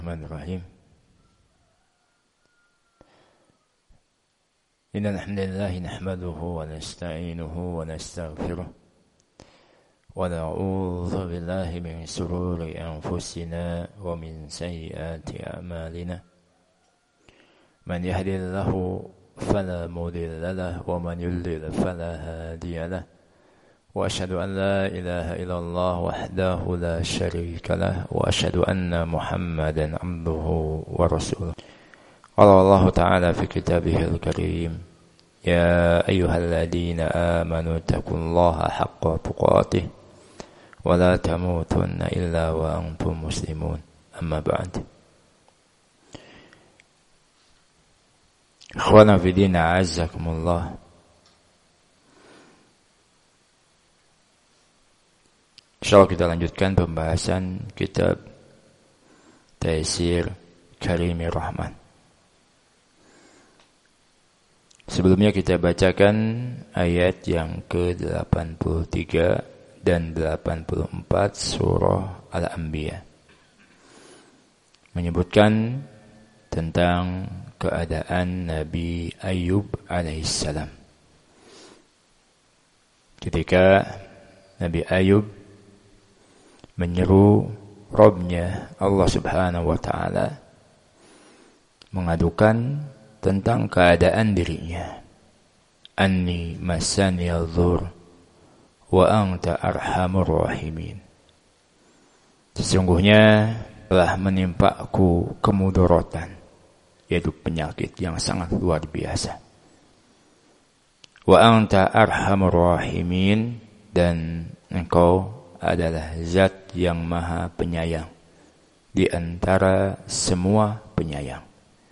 Bismillahirrahmanirrahim. Innal hamdalillah nahmaduhu wa nasta'inuhu wa nastaghfiruh wa na'udzu billahi min shururi anfusina wa min sayyiati a'malina. Man yahdihillahu fala mudilla lahu wa man yudlil fala hadiya lahu. Wa asyhadu an la ilaha illallah wahdahu la syarika lah wa asyhadu anna Muhammadan abduhu wa rasuluh. Qala Allah Ta'ala fi kitabihil karim, ya ayyuhalladzina amanu taqullaha haqqa tuqatih wa la tamutunna illa wa antum muslimun. Amma ba'd. Ikhwana fi din, a'azzakumullah. Insyaallah kita lanjutkan pembahasan kitab Taisir Karimir Rahman. Sebelumnya kita bacakan ayat yang ke-83 dan 84 surah Al-Anbiya. Menyebutkan tentang keadaan Nabi Ayub alaihissalam. Ketika Nabi Ayub menyeru Rabbnya Allah Subhanahu wa Ta'ala, mengadukan tentang keadaan dirinya. Anni masaniyal dhur wa anta arhamur rahimin. Sesungguhnya telah menimpaku kemudaratan, yaitu penyakit yang sangat luar biasa. Wa anta arhamur rahimin, dan engkau adalah zat yang maha penyayang di antara semua penyayang.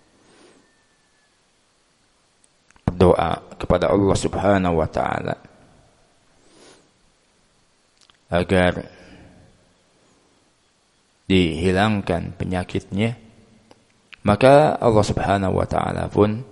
Berdoa kepada Allah Subhanahu wa Ta'ala agar dihilangkan penyakitnya, maka Allah Subhanahu wa Ta'ala pun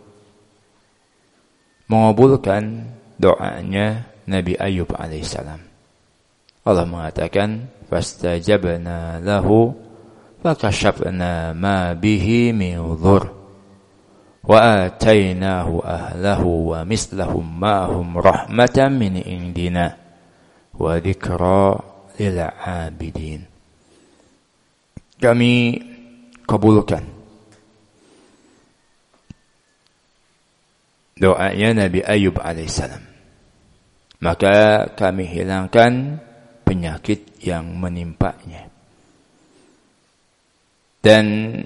mengabulkan doanya Nabi Ayub alaihissalam. Allah mengatakan, fastajabna lahu fakashafna ma bihi min dhur wa atainahu ahlahu wa mislahum ma'hum rahmatan min indina wa dzikra lil 'abidin. Kami kabulkan doanya Nabi Ayub alaihissalam, maka kami hilangkan penyakit yang menimpanya, dan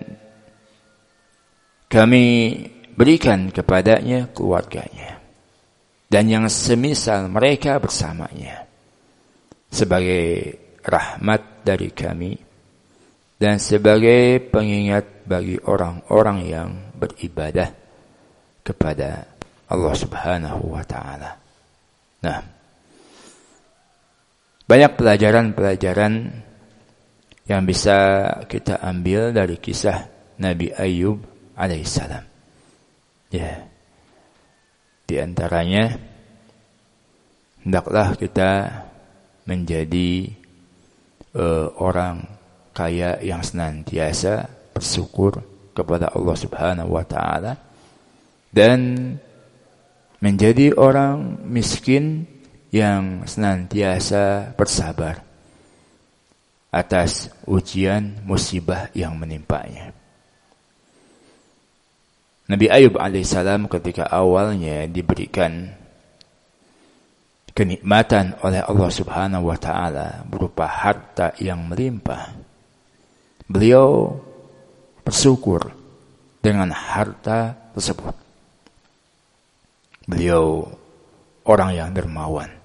kami berikan kepadanya keluarganya dan yang semisal mereka bersamanya sebagai rahmat dari kami dan sebagai pengingat bagi orang-orang yang beribadah kepada Allah Subhanahu wa Ta'ala. Nah, banyak pelajaran-pelajaran yang bisa kita ambil dari kisah Nabi Ayub alaihissalam. Ya, di antaranya, hendaklah kita menjadi orang kaya yang senantiasa bersyukur kepada Allah Subhanahu wa Ta'ala, dan menjadi orang miskin yang senantiasa bersabar atas ujian musibah yang menimpanya. Nabi Ayub alaihissalam ketika awalnya diberikan kenikmatan oleh Allah Subhanahu wa Ta'ala berupa harta yang melimpah, beliau bersyukur dengan harta tersebut. Beliau orang yang dermawan,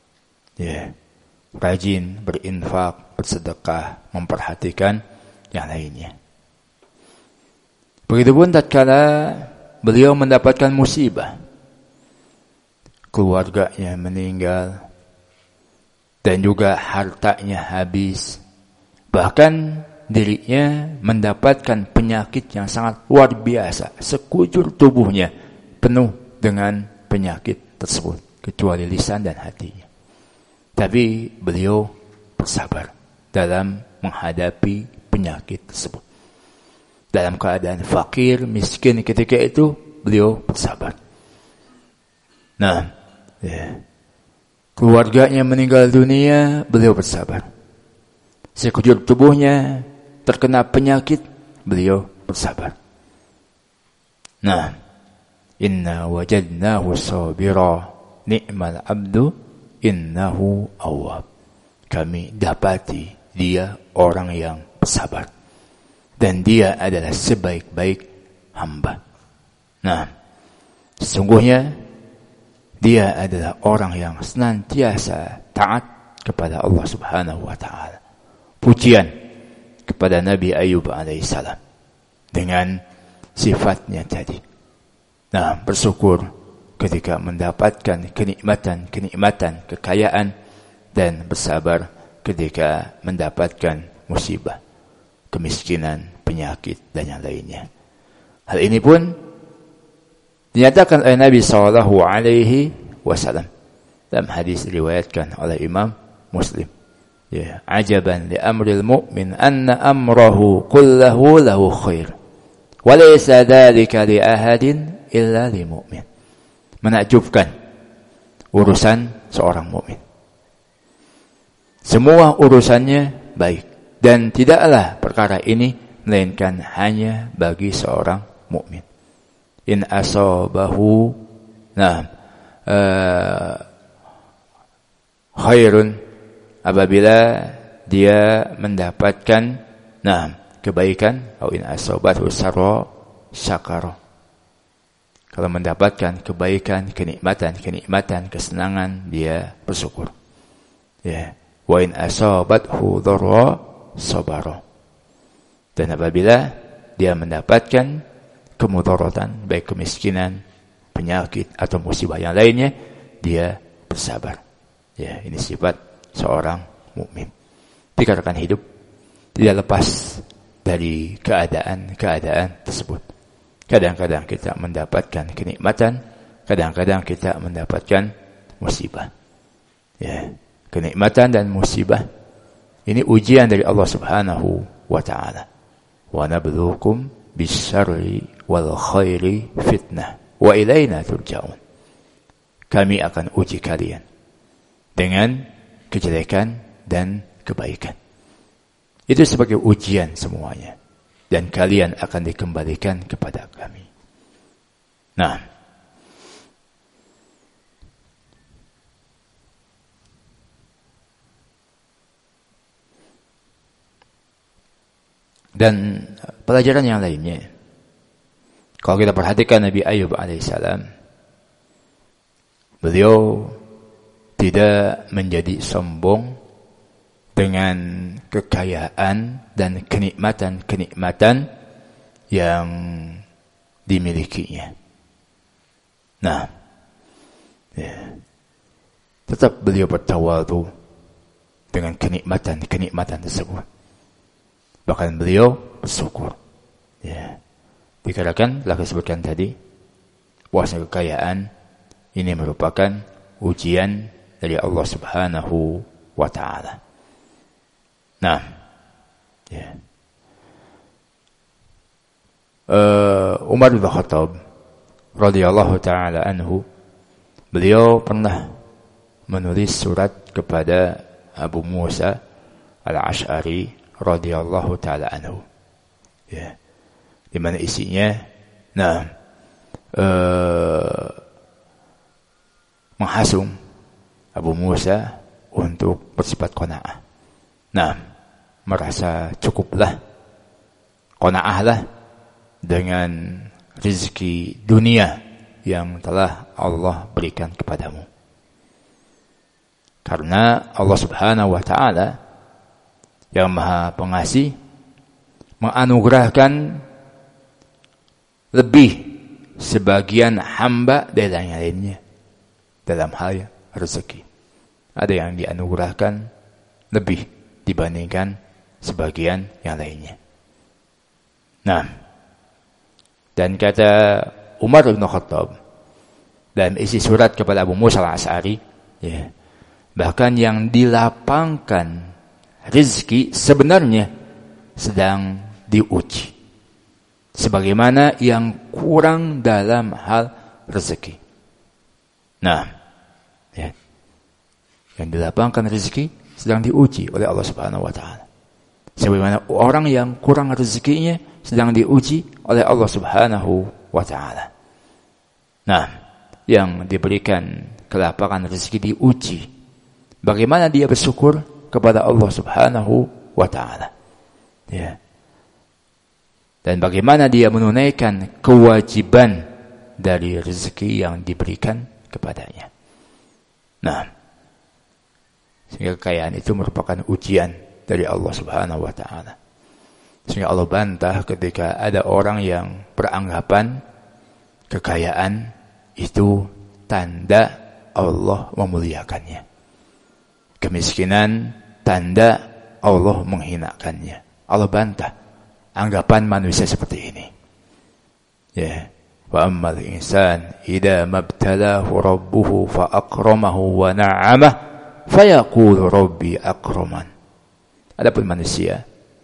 rajin berinfak, bersedekah, memperhatikan yang lainnya. Begitupun tatkala beliau mendapatkan musibah, keluarganya meninggal dan juga hartanya habis, bahkan dirinya mendapatkan penyakit yang sangat luar biasa, sekujur tubuhnya penuh dengan penyakit tersebut kecuali lisan dan hatinya. Tapi beliau bersabar dalam menghadapi penyakit tersebut. Dalam keadaan fakir, miskin ketika itu, beliau bersabar. Nah, ya. Keluarganya meninggal dunia, beliau bersabar. Sekujur tubuhnya terkena penyakit, beliau bersabar. Nah, inna wajadnahu sabira ni'mal abdu innahu awwab. Kami dapati dia orang yang bersabar. Dan dia adalah sebaik-baik hamba. Nah, sesungguhnya dia adalah orang yang senantiasa taat kepada Allah Subhanahu wa ta'ala. Pujian kepada Nabi Ayub alaihissalam dengan sifatnya tadi. Nah, bersyukur ketika mendapatkan kenikmatan, kekayaan, dan bersabar ketika mendapatkan musibah, kemiskinan, penyakit, dan yang lainnya. Hal ini pun dinyatakan oleh Nabi SAW dalam hadis diriwayatkan oleh Imam Muslim. Ya, ajaban li amril mu'min anna amrahu kullahu lahu khair wa laysa dzalika li ahadin illa li mu'min. Menakjubkan urusan seorang mukmin. Semua urusannya baik dan tidaklah perkara ini melainkan hanya bagi seorang mukmin. In asabahu khairun, apabila dia mendapatkan kebaikan, atau in asabathu sarra syakara. Kalau mendapatkan kebaikan, kenikmatan, kesenangan, dia bersyukur. Ya. Wa in asabathu dharra sabara. Dan apabila dia mendapatkan kemudaratan, baik kemiskinan, penyakit atau musibah yang lainnya, dia bersabar. Ya, ini sifat seorang mukmin. Dikatakan hidup tidak lepas dari keadaan tersebut. Kadang-kadang kita mendapatkan kenikmatan, kadang-kadang kita mendapatkan musibah. Ya, kenikmatan dan musibah ini ujian dari Allah Subhanahu wa ta'ala. Wa nabluukum bisyarri wal khairi fitnah wa ilaina turja'un. Kami akan uji kalian dengan kejelekan dan kebaikan. Itu sebagai ujian semuanya. Dan kalian akan dikembalikan kepada kami. Nah, dan pelajaran yang lainnya, kalau kita perhatikan Nabi Ayub alaihissalam, beliau tidak menjadi sombong dengan kekayaan dan kenikmatan yang dimilikinya. Nah, ya, tetap beliau bertawadhu dengan kenikmatan tersebut. Bahkan beliau bersyukur. Ya, dikatakan, telah disebutkan tadi, bahwasanya kekayaan ini merupakan ujian dari Allah Subhanahu wa ta'ala. Nah, ya. Umar bin Khattab radhiyallahu ta'ala anhu, beliau pernah menulis surat kepada Abu Musa al-Ash'ari radhiyallahu ta'ala anhu. Ya. Di mana isinya menghasung Abu Musa untuk bersifat qanaah. Merasa cukuplah, qanaahlah dengan rezeki dunia yang telah Allah berikan kepadamu. Karena Allah Subhanahu wa ta'ala yang Maha Pengasih menganugerahkan lebih sebagian hamba dari yang lainnya dalam hal rezeki. Ada yang dianugerahkan lebih dibandingkan sebagian yang lainnya. Dan kata Umar bin Khattab dalam isi surat kepada Abu Musa al-Ash'ari, ya, bahkan yang dilapangkan rezeki sebenarnya sedang diuji. sebagaimana yang kurang dalam hal rezeki. Nah, ya. Yang dilapangkan rezeki sedang diuji oleh Allah Subhanahu wa taala. Sebagaimana orang yang kurang rezekinya sedang diuji oleh Allah Subhanahu wa taala. Nah, yang diberikan kelapangan rezeki diuji. Bagaimana dia bersyukur kepada Allah Subhanahu wa taala. Ya. Dan bagaimana dia menunaikan kewajiban dari rezeki yang diberikan kepadanya. Nah, sehingga kekayaan itu merupakan ujian dari Allah Subhanahu wa taala. Sehingga Allah bantah ketika ada orang yang beranggapan kekayaan itu tanda Allah memuliakannya. Kemiskinan tanda Allah menghinakannya. Allah bantah anggapan manusia seperti ini. Ya, wa ammal insan idza mabtalahu rabbuhu fa akramahu wa na'amah fayaqulu rabbi akraman. Adapun manusia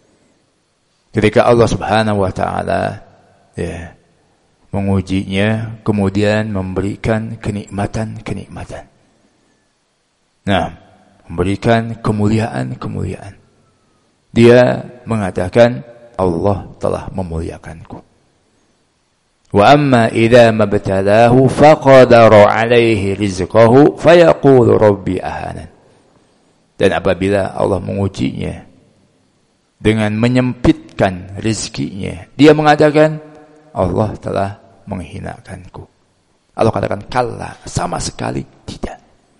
ketika Allah Subhanahu wa taala ya mengujinya kemudian memberikan kenikmatan. Nah, memberikan kemuliaan. Dia mengatakan Allah telah memuliakanku. Wa amma idza mabtalahu faqadara alaihi rizqahu fayaqulu rabbi ahanan. Dan apabila Allah mengujinya dengan menyempitkan rezekinya, dia mengatakan Allah telah menghinakanku. Allah katakan kalla, sama sekali tidak.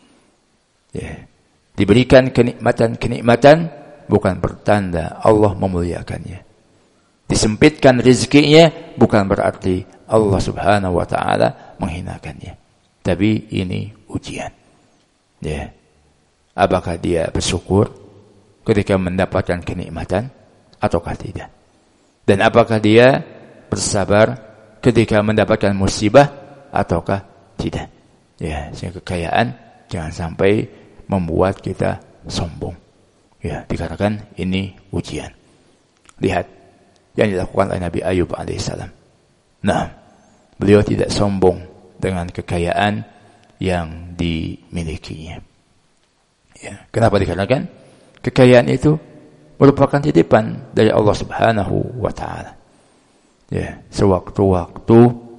Ya. Diberikan kenikmatan bukan bertanda Allah memuliakannya. Disempitkan rezekinya bukan berarti Allah Subhanahu wa taala menghinakannya. Tapi ini ujian. Ya. Apakah dia bersyukur ketika mendapatkan kenikmatan ataukah tidak? Dan apakah dia bersabar ketika mendapatkan musibah ataukah tidak? Ya, sehingga kekayaan jangan sampai membuat kita sombong. Ya, dikatakan ini ujian. Lihat yang dilakukan oleh Nabi Ayub alaihissalam. Nah, beliau tidak sombong dengan kekayaan yang dimilikinya. Ya, kenapa dikatakan kekayaan itu merupakan titipan dari Allah Subhanahu wa taala. Ya, sewaktu-waktu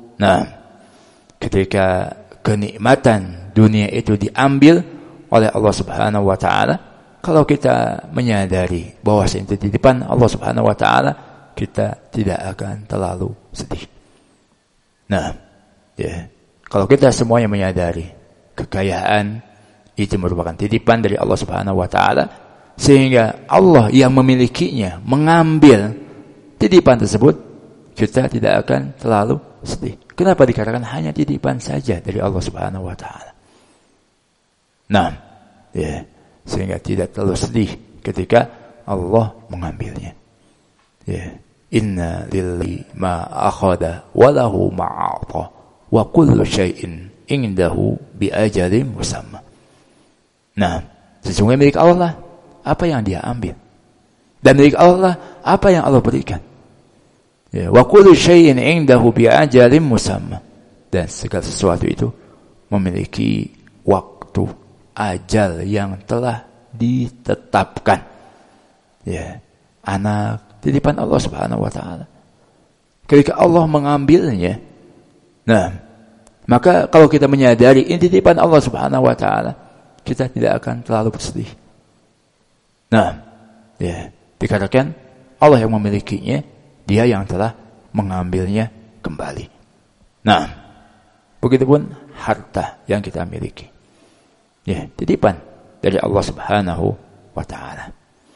ketika kenikmatan dunia itu diambil oleh Allah Subhanahu wa taala, kalau kita menyadari bahwa itu titipan Allah Subhanahu wa taala, kita tidak akan terlalu sedih. Nah, ya, kalau kita semuanya menyadari kekayaan itu merupakan titipan dari Allah Subhanahu wa taala, sehingga Allah yang memilikinya mengambil titipan tersebut, kita tidak akan terlalu sedih. Kenapa dikatakan hanya titipan saja dari Allah Subhanahu wa taala? Nah, ya, sehingga tidak terlalu sedih ketika Allah mengambilnya. Ya, inna lillahi ma akhadha wa lahu ma a'ta wa kullu syai'in indahu bi ajalin musamma. Nah, sesungguhnya milik Allah apa yang dia ambil, dan milik Allah apa yang Allah berikan. Ya, wa kullu syai'in indahu bi ajalin musamma. Dan segala sesuatu itu memiliki waktu, ajal yang telah ditetapkan. Ya, anak titipan Allah Subhanahu wa taala. Ketika Allah mengambilnya, nah, maka kalau kita menyadari ini titipan Allah Subhanahu wa taala, kita tidak akan terlalu bersedih. Nah, ya, dikatakan Allah yang memilikinya, dia yang telah mengambilnya kembali. Nah, begitupun harta yang kita miliki. Ya, titipan dari Allah Subhanahu wa taala.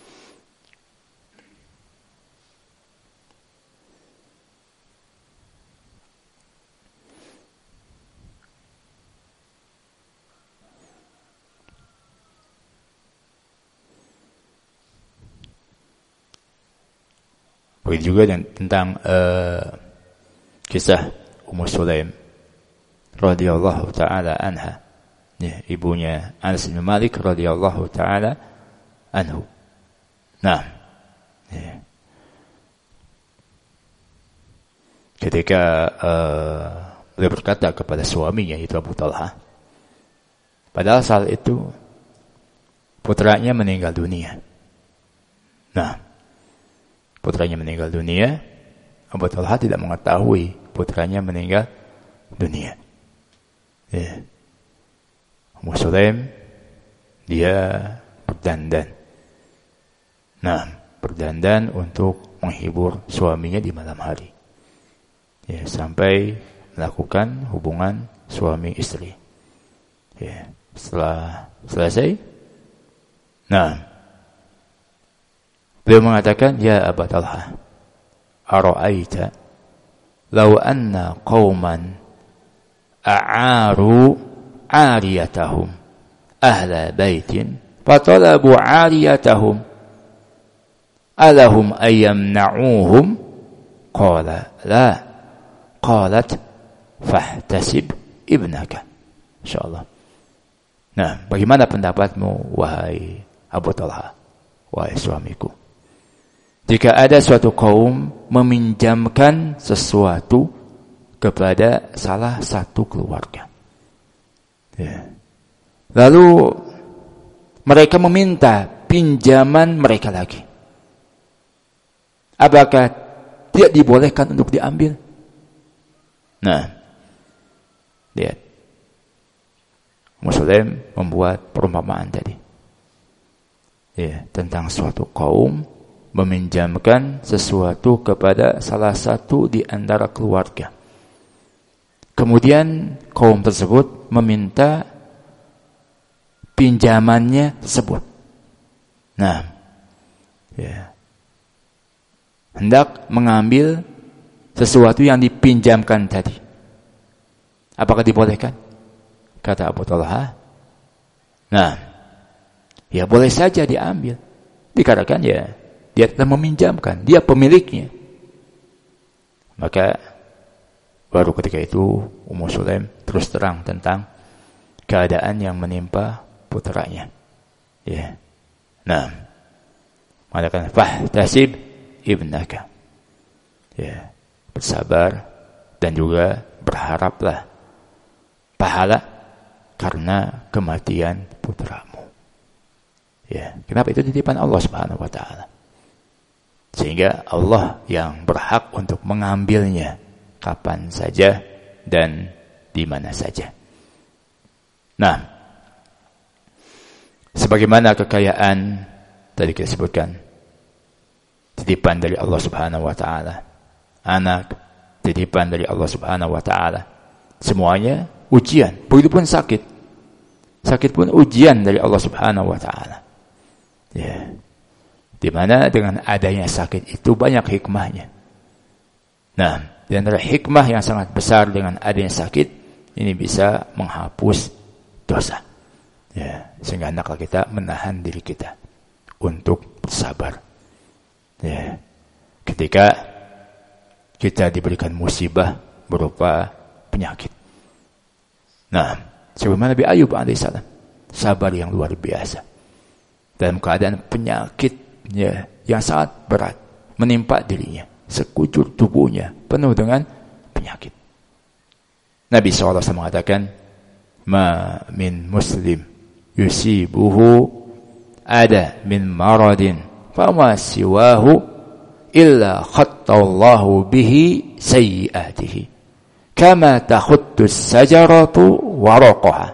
Begitu juga tentang kisah Ummu Sulaim radhiyallahu taala anha, ya, ibunya Anas bin Malik radhiyallahu taala anhu. Nah, ya. ketika beliau berkata kepada suaminya, yaitu Abu Talha, padahal saat itu putranya meninggal dunia. Nah, putranya meninggal dunia, Abu Talha tidak mengetahui putranya meninggal dunia. Ya. Ummu Sulaim, dia berdandan. Nah, berdandan untuk menghibur suaminya di malam hari. Ya, sampai melakukan hubungan suami istri. Ya, setelah selesai, nah, beliau mengatakan, ya Abu Talha, ara'aita law anna qauman a'aru 'ariyatahum ahla baitin fatalabu 'ariyatahum alahum ayyamna'uhum? Qala la. Qalat fahtasib ibnaka. Insyaallah. Nah, bagaimana pendapatmu wahai Abu Talha, wahai suamiku, jika ada suatu kaum meminjamkan sesuatu kepada salah satu keluarga, ya, lalu mereka meminta pinjaman mereka lagi, apakah tidak dibolehkan untuk diambil? Nah, lihat, Muslim membuat perumpamaan tadi, ya, tentang suatu kaum meminjamkan sesuatu kepada salah satu di antara keluarga. Kemudian kaum tersebut meminta pinjamannya tersebut. Nah, ya, hendak mengambil sesuatu yang dipinjamkan tadi. Apakah dibolehkan? Kata Abu Talha, nah, ya boleh saja diambil. Dikarenakan ya, dia telah meminjamkan, dia pemiliknya. Maka baru ketika itu Ummu Sulaim terus terang tentang keadaan yang menimpa putranya. Ya. Nah, mengatakan fahtasib ibnaka. Ya, bersabar dan juga berharaplah pahala karena kematian putramu. Ya, kenapa? Itu titipan Allah Subhanahu wa taala. Sehingga Allah yang berhak untuk mengambilnya kapan saja dan di mana saja. Nah, sebagaimana kekayaan tadi kita sebutkan, titipan dari Allah Subhanahu wa taala. Anak, titipan dari Allah Subhanahu wa taala. Semuanya ujian, begitu pun sakit. Sakit pun ujian dari Allah Subhanahu wa taala. Ya. Di mana dengan adanya sakit itu banyak hikmahnya. Nah, di antara hikmah yang sangat besar dengan adanya sakit, ini bisa menghapus dosa. Ya, sehingga hendaklah kita menahan diri kita untuk bersabar. Ya. Ketika kita diberikan musibah berupa penyakit. Nah, sebagaimana Nabi Ayub alaihissalam, sabar yang luar biasa dalam keadaan penyakitnya yang sangat berat menimpa dirinya, sekujur tubuhnya penuh dengan penyakit. Nabi SAW mengatakan, ma min muslim yusibuhu ada min maradin fama siwahu illa khattallahu bihi sayyiatihi kama takhuttus sajaratu waraqaha.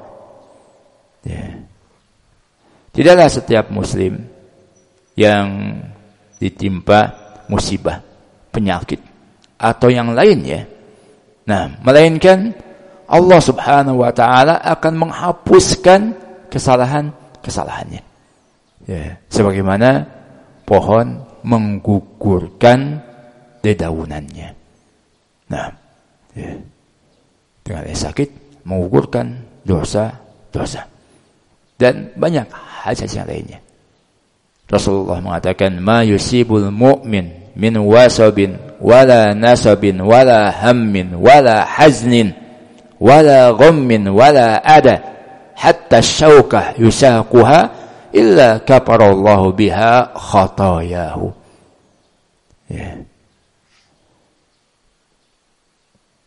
Ya. Tidaklah setiap muslim yang ditimpa musibah, penyakit atau yang lainnya, nah, melainkan Allah Subhanahu wa taala akan menghapuskan kesalahan-kesalahannya. Ya, sebagaimana pohon menggugurkan dedaunannya. Nah, ya, dengan sakit menggugurkan dosa-dosa dan banyak hal-hal yang lainnya. Rasulullah mengatakan, ma yusibul mu'min min wasabin wala nasabin wala hammin wala haznin wala ghammin wala ada hatta syaukah yusaquha illa kafarallahu biha khatayahu. Ya.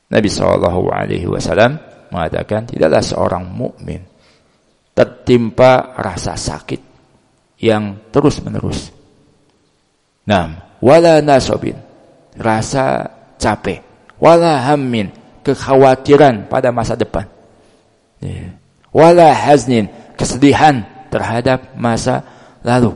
Nabi SAW mengatakan, tidaklah seorang mukmin tertimpa rasa sakit yang terus-menerus. Wala nasobin, rasa capek, wala hammin, kekhawatiran pada masa depan. Wala haznin, kesedihan terhadap masa lalu.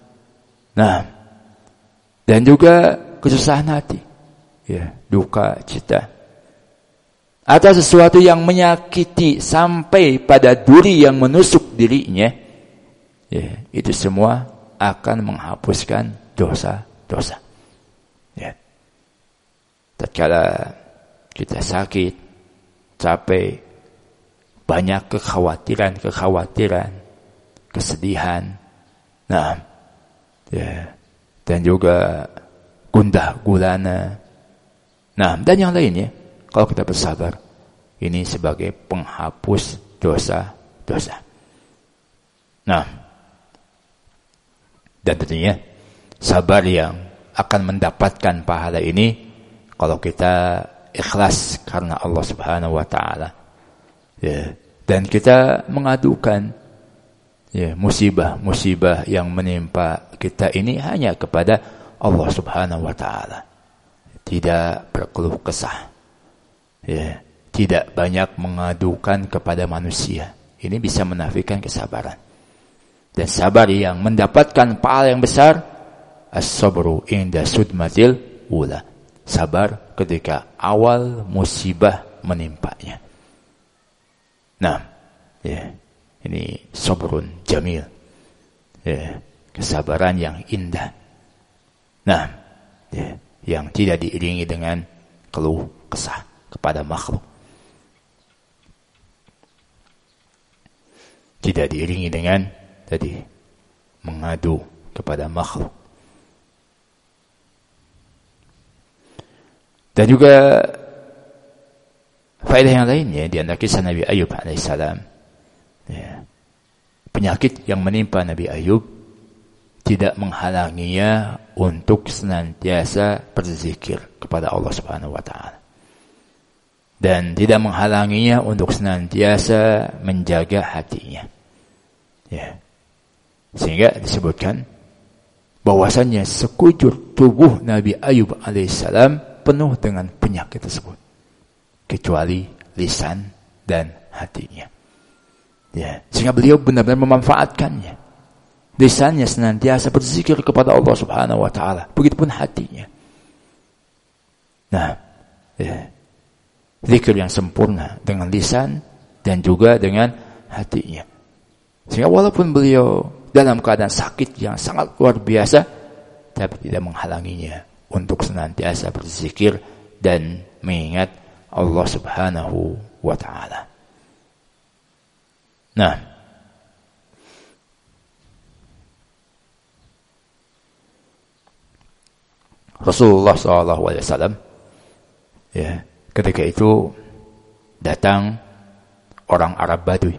Dan juga kesusahan hati, duka cita, atau sesuatu yang menyakiti sampai pada duri yang menusuk dirinya, itu semua akan menghapuskan dosa-dosa. Tatkala kita sakit, capek, banyak kekhawatiran, kesedihan, dan juga gundah gulana, dan yang lainnya. Kalau kita bersabar, ini sebagai penghapus dosa-dosa. Dan tentunya sabar yang akan mendapatkan pahala ini kalau kita ikhlas karena Allah Subhanahu wa taala. Dan kita mengadukan musibah-musibah yang menimpa kita ini hanya kepada Allah Subhanahu wa taala. Tidak berkeluh kesah. Tidak banyak mengadukan kepada manusia. Ini bisa menafikan kesabaran. Dan sabar yang mendapatkan pahala yang besar, as-sabru inda sudmatil ula. Sabar ketika awal musibah menimpanya. Ini sabrun jamil. Kesabaran yang indah. Yang tidak diiringi dengan keluh kesah kepada makhluk. Tidak diiringi dengan mengadu kepada makhluk. Dan juga faedah yang lainnya di antara kisah Nabi Ayub alaihissalam. Penyakit yang menimpa Nabi Ayub tidak menghalanginya untuk senantiasa berzikir kepada Allah Subhanahu wa taala. Dan tidak menghalanginya untuk senantiasa menjaga hatinya. Sehingga disebutkan bahwasannya sekujur tubuh Nabi Ayub alaihissalam penuh dengan penyakit tersebut, kecuali lisan dan hatinya. Sehingga beliau benar-benar memanfaatkannya. Lisannya senantiasa berzikir kepada Allah Subhanahu wa taala, begitupun hatinya. Zikir yang sempurna dengan lisan dan juga dengan hatinya. Sehingga walaupun beliau dalam keadaan sakit yang sangat luar biasa, tapi tidak menghalanginya untuk senantiasa berzikir dan mengingat Allah Subhanahu wa taala. Rasulullah SAW ketika itu datang orang Arab Badui.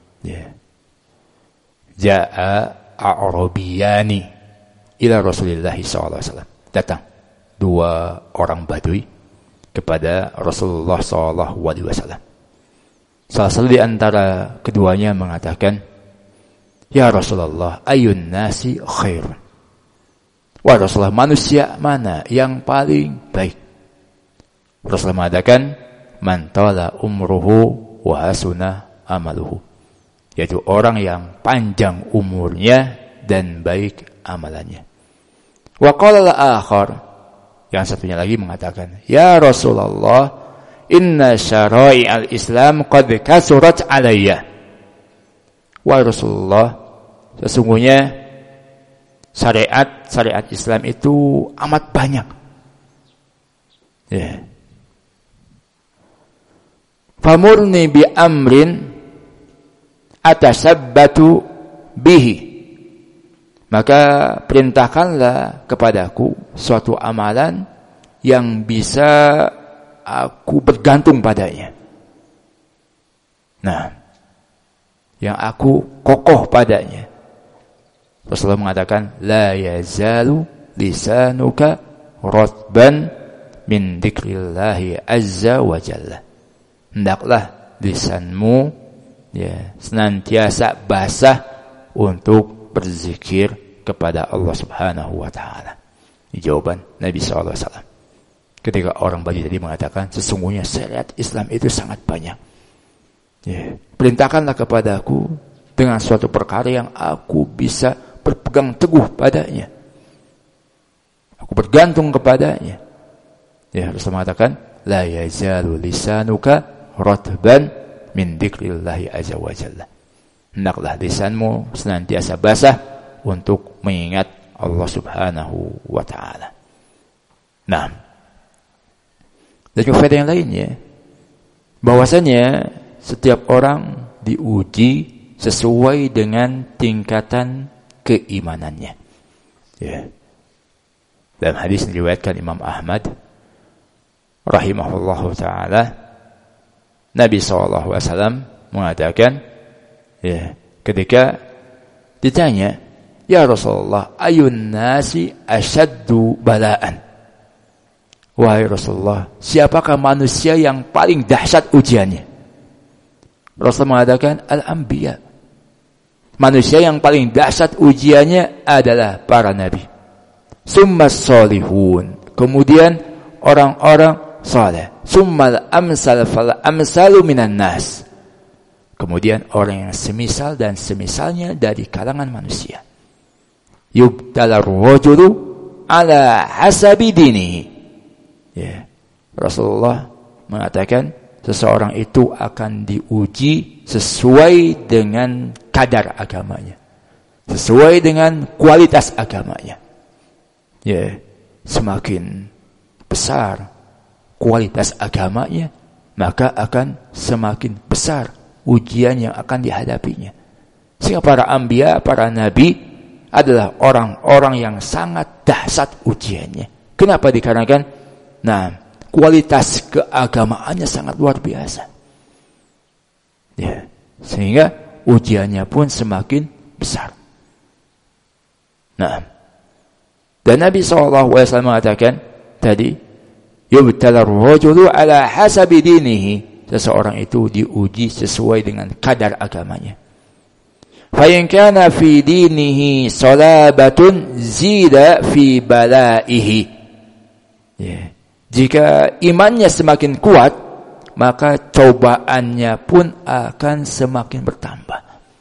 Ja'a a'rabiyani ila Rasulullah SAW. Datang dua orang Badui kepada Rasulullah SAW. Salah satu di antara keduanya mengatakan, "Ya Rasulullah, ayun nasi khairun?" Wah Rasulullah, manusia mana yang paling baik? Rasulullah mengatakan, "Man tala umruhu wa hasuna amaluhu." Yaitu orang yang panjang umurnya dan baik amalannya. Wa qala al-akhar, yang satunya lagi mengatakan, "Ya Rasulullah, inna syara'i al-Islam qad kasurat alayya." Wahai Rasulullah, sesungguhnya syariat Islam itu amat banyak. Famurni bi amrin atasabbatu bihi. Maka perintahkanlah kepadaku suatu amalan yang bisa aku bergantung padanya. Yang aku kokoh padanya. Rasulullah mengatakan, la yazalu lisanuka ratban min dzikrillahi azza wa jalla. Hendaklah lisanmu senantiasa basah untuk berzikir kepada Allah Subhanahu wa taala. Ini jawaban Nabi sallallahu alaihi wasallam. Ketika orang Badui tadi mengatakan, sesungguhnya syariat Islam itu sangat banyak. Perintahkanlah kepadaku dengan suatu perkara yang aku bisa berpegang teguh padanya. Aku bergantung kepadanya. Rasul mengatakan, la yazalu lisanuka ratban min dzikrillahi azza wa jalla. Hendaklah lisanmu senantiasa basah untuk mengingat Allah Subhanahu wa taala. Nah, dan juga faedah yang lainnya, bahwasanya setiap orang diuji sesuai dengan tingkatan keimanannya. Dalam hadis diriwayatkan Imam Ahmad rahimahullahu taala, Nabi SAW mengatakan, ketika ditanya, ya Rasulullah, ayun nasi asyaddu bala'an. Wahai Rasulullah, siapakah manusia yang paling dahsyat ujiannya? Rasul mengatakan, al-anbiya. Manusia yang paling dahsyat ujiannya adalah para nabi. Summas solihun. Kemudian orang-orang saleh. Summal amsal fal amsalu minan nas. Kemudian orang yang semisal dan semisalnya dari kalangan manusia. Yubtalar rajulu ala hasabi dinihi. Rasulullah mengatakan seseorang itu akan diuji sesuai dengan kadar agamanya, sesuai dengan kualitas agamanya. Semakin besar kualitas agamanya, maka akan semakin besar ujian yang akan dihadapinya. Sehingga para anbiya, para nabi adalah orang-orang yang sangat dahsyat ujiannya. Kenapa? Dikarenakan kualitas keagamaannya sangat luar biasa. Sehingga ujiannya pun semakin besar. Dan Nabi SAW mengatakan tadi, yubtalar rajulu ala hasabi dinihi. Seseorang itu diuji sesuai dengan kadar agamanya. Fa in kana fi dinihi salabatun zida fi balaihi. Jika imannya semakin kuat, maka cobaannya pun akan semakin bertambah.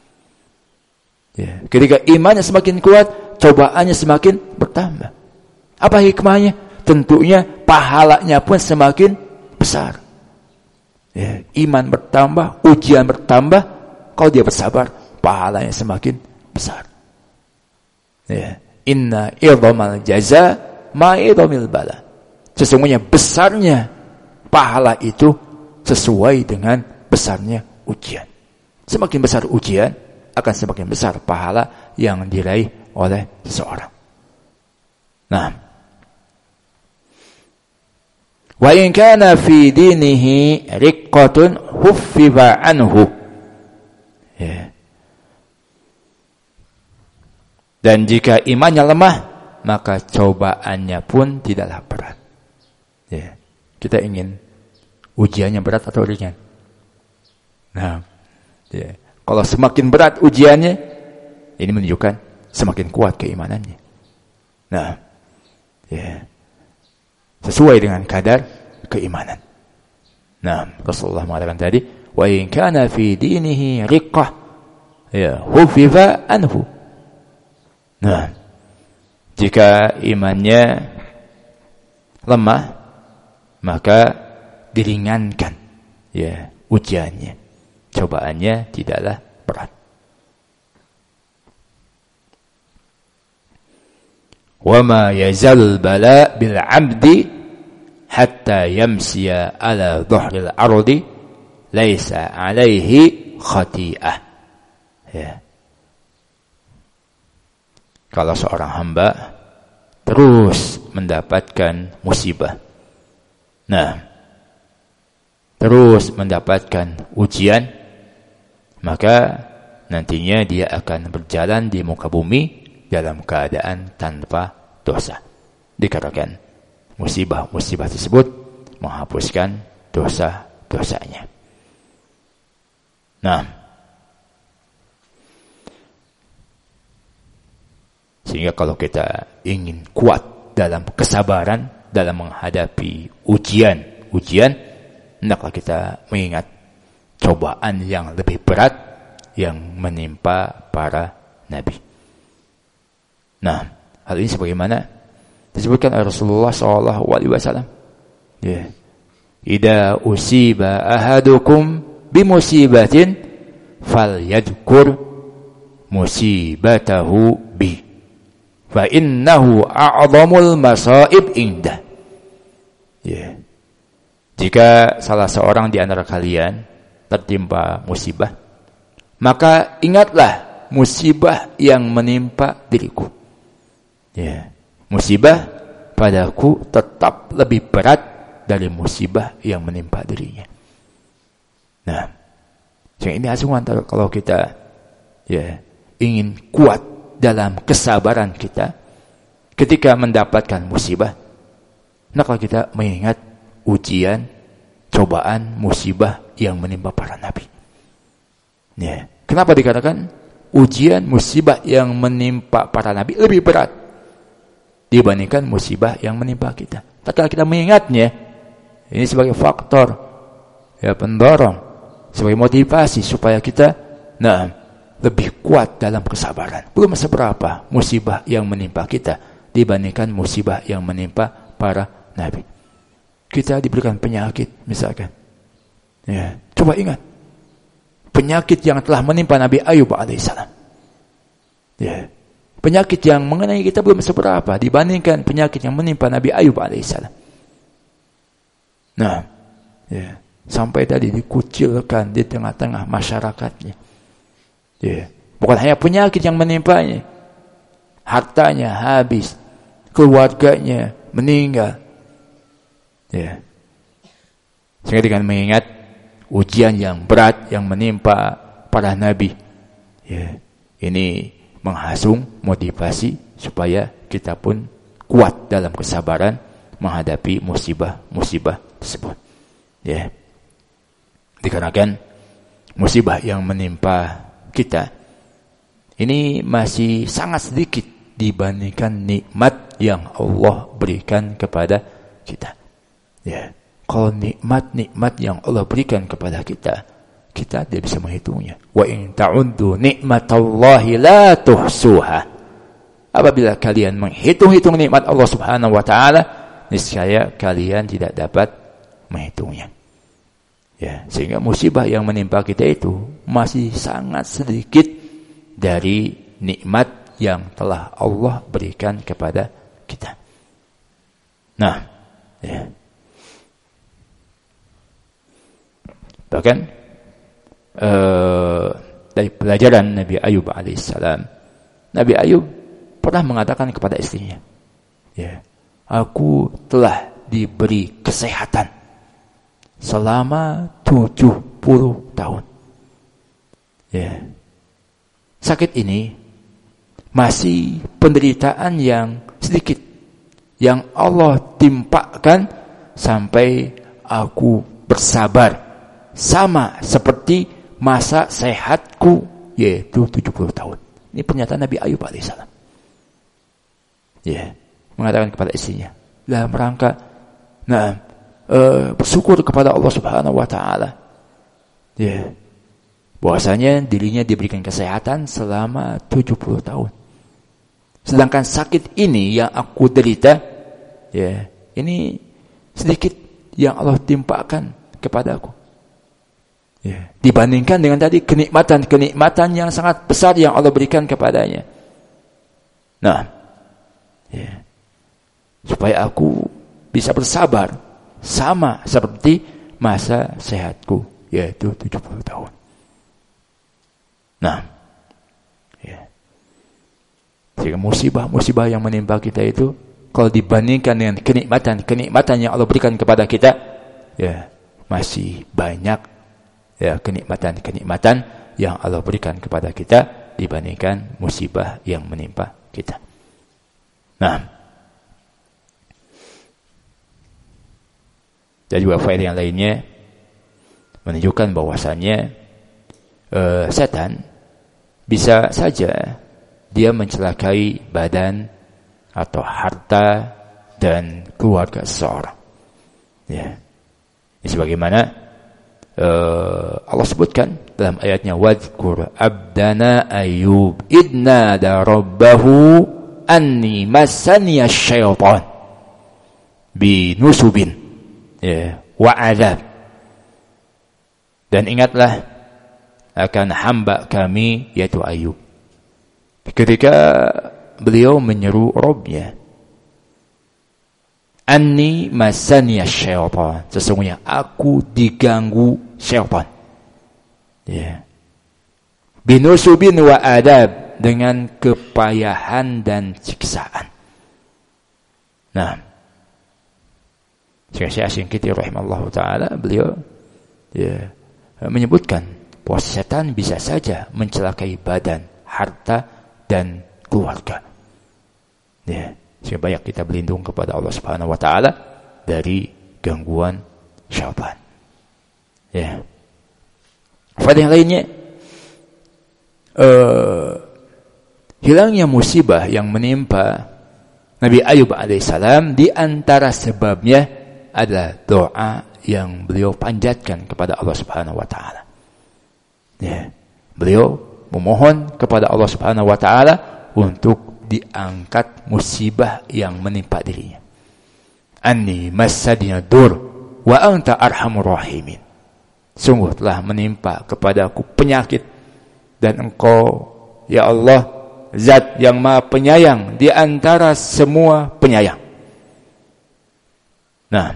Ketika imannya semakin kuat, cobaannya semakin bertambah. Apa hikmahnya? Tentunya pahalanya pun semakin besar. Iman bertambah, ujian bertambah, kalau dia bersabar, pahalanya semakin besar. Inna idhamal jaza ma idhamil bala. Sesungguhnya besarnya pahala itu sesuai dengan besarnya ujian. Semakin besar ujian, akan semakin besar pahala yang diraih oleh seseorang. Wa in kana fi dinihi riqqatun huffifa anhu. Dan jika imannya lemah, maka cobaannya pun tidaklah berat. Kita ingin ujiannya berat atau ringan? Kalau semakin berat ujiannya, ini menunjukkan semakin kuat keimanannya. Sesuai dengan kadar keimanan. Rasulullah mengatakan tadi, wa in kana fi dinihi riqqah, hufifa anhu. Jika imannya lemah, maka diringankan ujiannya, cobaannya tidaklah berat. Wa ma yazal bala bil 'abdi hatta yamsiya ala dhahril ardi laisa 'alaihi khati'ah. Kalau seorang hamba terus mendapatkan musibah, terus mendapatkan ujian, maka nantinya dia akan berjalan di muka bumi dalam keadaan tanpa dosa. Dikatakan musibah-musibah tersebut menghapuskan dosa-dosanya. Nah, sehingga kalau kita ingin kuat dalam kesabaran dalam menghadapi ujian, hendaklah kita mengingat cobaan yang lebih berat yang menimpa para nabi. Nah, hal ini sebagaimana disebutkan oleh Rasulullah SAW. Ya, idza usiba ahadukum bimusibatin falyadhkur musibatahu bi fa innahu a'zamul masaib indah. Ya. Jika salah seorang di antara kalian tertimpa musibah, maka ingatlah musibah yang menimpa diriku. Ya. Musibah padaku tetap lebih berat dari musibah yang menimpa dirinya. Nah, yang ini asuhan kalau kita ingin kuat dalam kesabaran kita ketika mendapatkan musibah, hendaklah kita mengingat ujian, cobaan, musibah yang menimpa para nabi. Ya. Kenapa dikatakan ujian, musibah yang menimpa para nabi lebih berat dibandingkan musibah yang menimpa kita? Tatkala kita mengingatnya, ini sebagai faktor pendorong, sebagai motivasi supaya kita lebih kuat dalam kesabaran. Belum seberapa musibah yang menimpa kita dibandingkan musibah yang menimpa para nabi. Kita diberikan penyakit misalkan. Ya, coba ingat penyakit yang telah menimpa Nabi Ayub alaihissalam. Ya, penyakit yang mengenai kita belum seberapa dibandingkan penyakit yang menimpa Nabi Ayub alaihissalam. Nah, ya, sampai tadi dikucilkan di tengah-tengah masyarakatnya. Ya, bukan hanya penyakit yang menimpanya, hartanya habis, keluarganya meninggal. Ya. Sehingga dengan mengingat ujian yang berat yang menimpa para nabi, ya, ini menghasung motivasi supaya kita pun kuat dalam kesabaran menghadapi musibah-musibah tersebut. Ya. Dikarenakan musibah yang menimpa kita ini masih sangat sedikit dibandingkan nikmat yang Allah berikan kepada kita. Ya, kalau nikmat yang Allah berikan kepada kita tidak bisa menghitungnya. Wa in ta'uddu nikmatallahi la tuhsuha. Apabila kalian menghitung-hitung nikmat Allah Subhanahu wa taala, niscaya kalian tidak dapat menghitungnya. Ya, sehingga musibah yang menimpa kita itu masih sangat sedikit dari nikmat yang telah Allah berikan kepada kita. Nah, ya. Bahkan dari pelajaran Nabi Ayub alaihissalam, Nabi Ayub pernah mengatakan kepada istrinya, ya, aku telah diberi kesehatan selama 70 tahun. Ya. Sakit ini masih penderitaan yang sedikit yang Allah timpakan sampai aku bersabar sama seperti masa sehatku, yaitu 70 tahun. Ini pernyataan Nabi Ayub alaihissalam. Ya, mengatakan kepada istrinya dalam rangka bersyukur kepada Allah Subhanahu wa taala. Ya. Bahwasanya dirinya diberikan kesehatan selama 70 tahun. Sedangkan sakit ini yang aku derita, ya, ini sedikit yang Allah timpakan kepadaku. Ya, dibandingkan dengan tadi kenikmatan yang sangat besar yang Allah berikan kepadanya. Nah, ya, supaya aku bisa bersabar sama seperti masa sehatku, yaitu 70 tahun. Nah, ya, sehingga musibah-musibah yang menimpa kita itu kalau dibandingkan dengan kenikmatan yang Allah berikan kepada kita, ya, masih banyak ya kenikmatan yang Allah berikan kepada kita dibandingkan musibah yang menimpa kita. Nah, Dan juga faedah yang lainnya menunjukkan bahwasannya setan bisa saja dia mencelakai badan atau harta dan keluarga seseorang. Ya. Ini sebagaimana Allah sebutkan dalam ayatnya, wadhkur abdana Ayyub idna da rabbahu anni massaniya syaitan binusubin wa azab. Dan ingatlah akan hamba kami yaitu Ayub ketika beliau menyeru Rabbnya, anni massaniya syaitan, sesungguhnya aku diganggu syaitan. Binusubin wa adab, dengan kepayahan dan siksaan. Nah, Syekh Asy-Syinkiti rahimallahu taala beliau menyebutkan bahwa setan bisa saja mencelakai badan, harta dan keluarga. Sehingga banyak kita berlindung kepada Allah Subhanahu wa taala dari gangguan syaitan. Faedah yang lainnya, hilangnya musibah yang menimpa Nabi Ayub alaihissalam, di antara sebabnya adalah doa yang beliau panjatkan kepada Allah Subhanahu wa taala. Beliau memohon kepada Allah Subhanahu wa taala untuk diangkat musibah yang menimpa dirinya. Anni massaniya dur wa anta arhamur rahimin. Sungguh telah menimpa kepadaku penyakit, dan Engkau ya Allah zat yang maha penyayang di antara semua penyayang. Nah,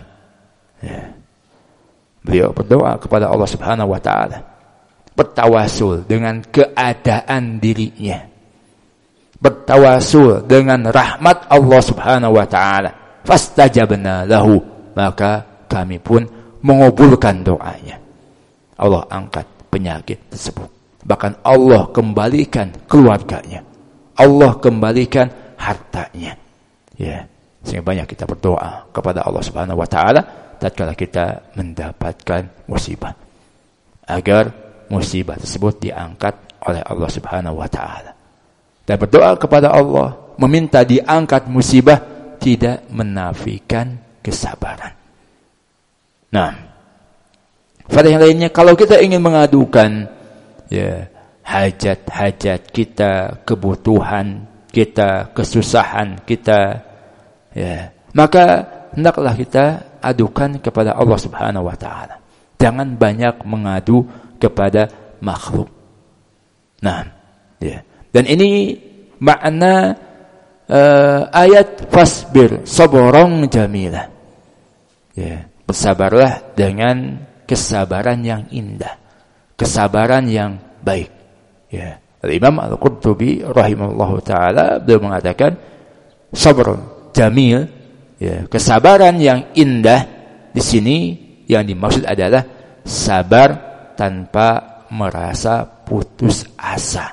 beliau berdoa kepada Allah Subhanahu wa taala, bertawasul dengan keadaan dirinya, bertawasul dengan rahmat Allah Subhanahu wa taala. Fastajabna lahu, maka kami pun mengabulkan doanya. Allah angkat penyakit tersebut. Bahkan Allah kembalikan keluarganya, Allah kembalikan hartanya. Sehingga banyak kita berdoa kepada Allah Subhanahu wa taala tatkala kita mendapatkan musibah, agar musibah tersebut diangkat oleh Allah Subhanahu wa taala. Dan berdoa kepada Allah meminta diangkat musibah tidak menafikan kesabaran. Nah, faedah yang lainnya, kalau kita ingin mengadukan hajat-hajat kita, kebutuhan kita, kesusahan kita, maka hendaklah kita adukan kepada Allah Subhanahu wa taala. Jangan banyak mengadu kepada makhluk. Nah, dan ini makna ayat fasbir sabran jamilah. Bersabarlah dengan kesabaran yang indah, kesabaran yang baik. Imam Al-Qurtubi rahimahullahu taala beliau mengatakan sabrun jamil, kesabaran yang indah di sini yang dimaksud adalah sabar tanpa merasa putus asa.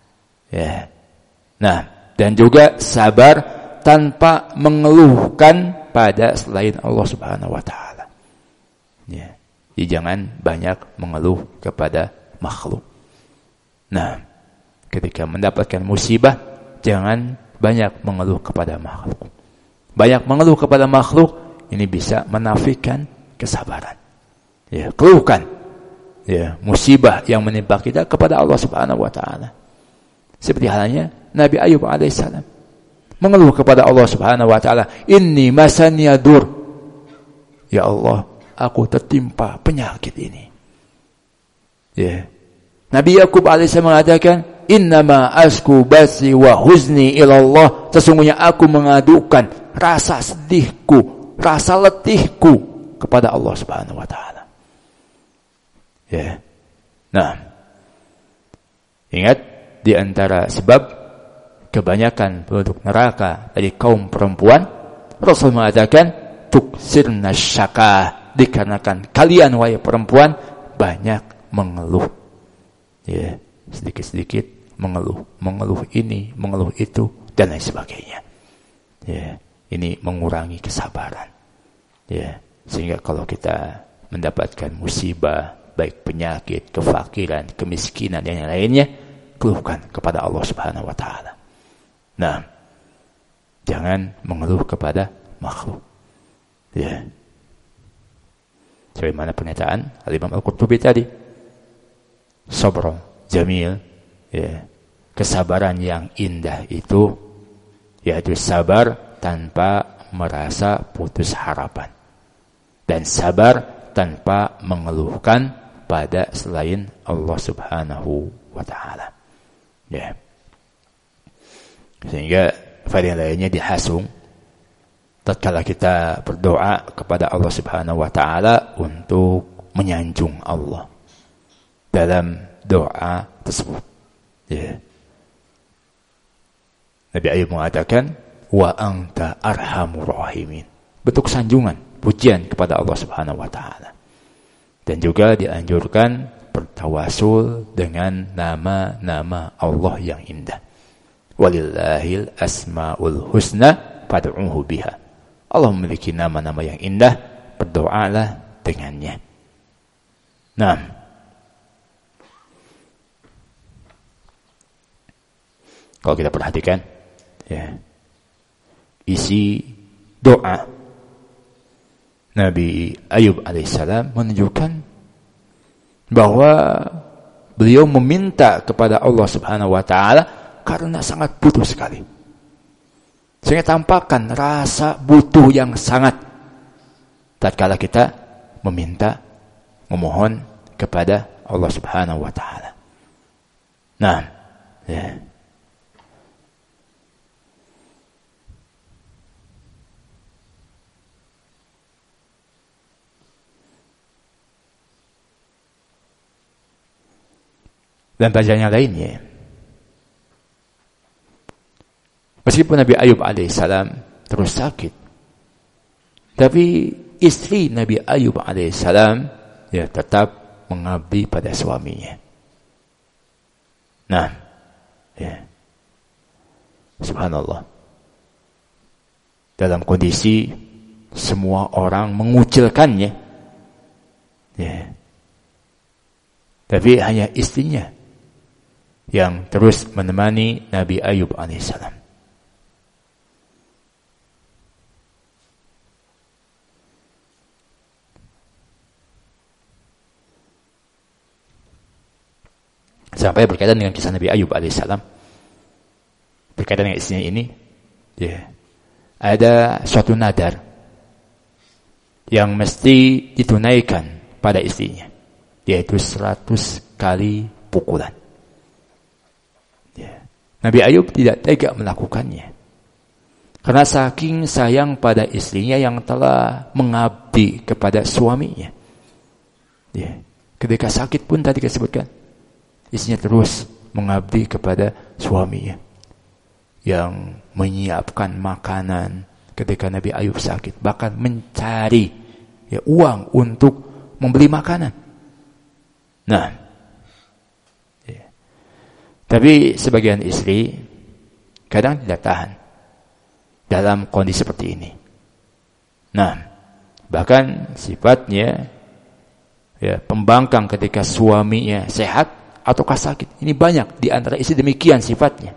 Nah, dan juga sabar tanpa mengeluhkan pada selain Allah Subhanahu wa taala. Jadi jangan banyak mengeluh kepada makhluk. Nah, ketika mendapatkan musibah, jangan banyak mengeluh kepada makhluk. Banyak mengeluh kepada makhluk ini bisa menafikan kesabaran. Keluhkan musibah yang menimpa kita kepada Allah Subhanahu wa taala. Seperti halnya Nabi Ayub alaihissalam mengeluh kepada Allah Subhanahu wa taala, inni masaniya dur. Ya Allah, aku tertimpa penyakit ini. Nabi Yakub alaihissalam mengatakan, innama asku basi wa huzni ilallah, sesungguhnya aku mengadukan rasa sedihku, rasa letihku kepada Allah Subhanahu wa taala. Nah, ingat, di antara sebab kebanyakan penduduk neraka dari kaum perempuan, Rasul mengatakan tuksirna syakah, dikarenakan kalian wahai perempuan banyak mengeluh. Sedikit-sedikit mengeluh ini, mengeluh itu, dan lain sebagainya. Ini mengurangi kesabaran. Sehingga kalau kita mendapatkan musibah, baik penyakit, kefakiran, kemiskinan, dan yang lainnya, keluhkan kepada Allah Subhanahu wa Ta'ala. Nah, jangan mengeluh kepada makhluk. Ya. Sebagaimana pernyataan Al-Imam Al-Qurtubi tadi, sabr jamil, ya, kesabaran yang indah itu yaitu sabar tanpa merasa putus harapan dan sabar tanpa mengeluhkan pada selain Allah Subhanahu wa Ta'ala. Ya. Sehingga faedah lainnya dihasung tatkala kita berdoa kepada Allah Subhanahu wa Ta'ala untuk menyanjung Allah dalam doa tersebut. Ya. Nabi Ayub mengatakan, wa anta arhamur rahimin. Bentuk sanjungan, pujian kepada Allah Subhanahu wa Ta'ala. Dan juga dianjurkan bertawasul dengan nama-nama Allah yang indah. Walillahil asmaul husna fad'uhu biha. Allah memiliki nama-nama yang indah, berdoalah dengannya. Nah, kalau kita perhatikan, ya, isi doa Nabi Ayub alaihissalam menunjukkan bahwa beliau meminta kepada Allah Subhanahu wa Ta'ala karena sangat butuh sekali. Sehingga tampakkan rasa butuh yang sangat tatkala kita meminta, memohon kepada Allah Subhanahu wa Ta'ala. Nah, ya. Dan pelajaran yang lainnya, meskipun Nabi Ayub alaihissalam terus sakit, tapi istri Nabi Ayub alaihissalam ya tetap mengabdi pada suaminya. Nah, ya, subhanallah, dalam kondisi semua orang mengucilkannya, ya, tapi hanya istrinya yang terus menemani Nabi Ayub alaihissalam. Sampai berkaitan dengan kisah Nabi Ayub alaihissalam, berkaitan dengan istrinya ini, ya, ada suatu nadar yang mesti ditunaikan pada istrinya, yaitu 100 kali pukulan. Nabi Ayub tidak tega melakukannya karena saking sayang pada istrinya yang telah mengabdi kepada suaminya. Ya. Ketika sakit pun tadi disebutkan, istrinya terus mengabdi kepada suaminya yang menyiapkan makanan ketika Nabi Ayub sakit, bahkan mencari ya uang untuk membeli makanan. Nah, tapi sebagian istri kadang tidak tahan dalam kondisi seperti ini. Nah, bahkan sifatnya ya pembangkang ketika suaminya sehat ataukah sakit. Ini banyak di antara istri demikian sifatnya.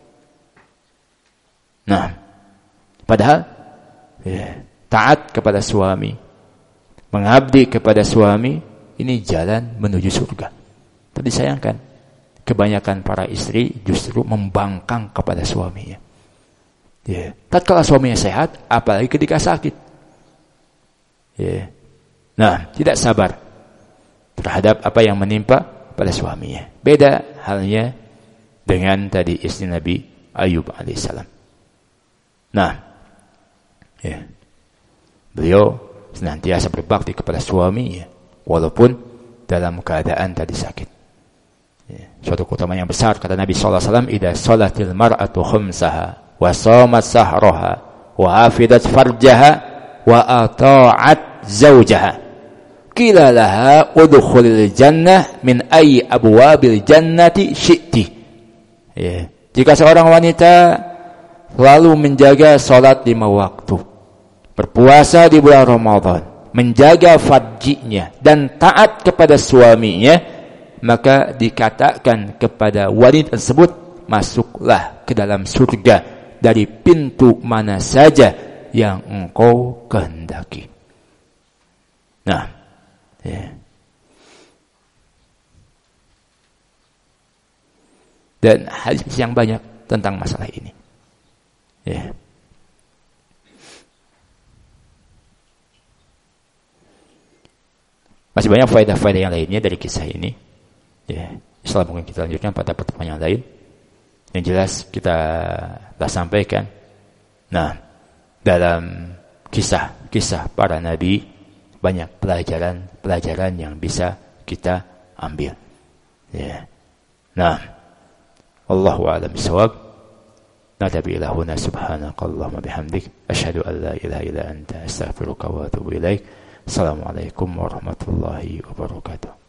Nah, padahal ya, taat kepada suami, mengabdi kepada suami, ini jalan menuju surga. Tapi sayangkan, kebanyakan para istri justru membangkang kepada suaminya. Ya. Tatkala suaminya sehat, apalagi ketika sakit. Ya. Nah, tidak sabar terhadap apa yang menimpa pada suaminya. Beda halnya dengan tadi istri Nabi Ayub alaihissalam. Nah, ya, beliau senantiasa berbakti kepada suaminya, walaupun dalam keadaan tadi sakit. Suatu keutamaan yang besar kata Nabi SAW, idza shalatil mar'atu khamsaha wa shamat sahraha wa hafidat farjaha wa ata'at zawjaha qila laha udkhulil jannah min ayyi abwabil jannati syi'ti. Ya. Jika seorang wanita selalu menjaga salat 5 waktu, berpuasa di bulan Ramadan, menjaga farjinya dan taat kepada suaminya, maka dikatakan kepada wanita tersebut, masuklah ke dalam surga dari pintu mana saja yang engkau kehendaki. Nah, ya. Dan hadis yang banyak tentang masalah ini. Ya. Masih banyak faedah-faedah yang lainnya dari kisah ini. Ya, insyaallah mungkin kita lanjutkan pada pertemuan yang lain. Yang jelas kita telah sampaikan. Nah, dalam kisah-kisah para nabi banyak pelajaran yang bisa kita ambil. Ya. Nah, Allahu a'lam bishawab. Natabi ila huna subhanakallahumma bihamdik asyhadu an la ilaha illa anta astaghfiruka wa atubu ilaik. Assalamualaikum warahmatullahi wabarakatuh.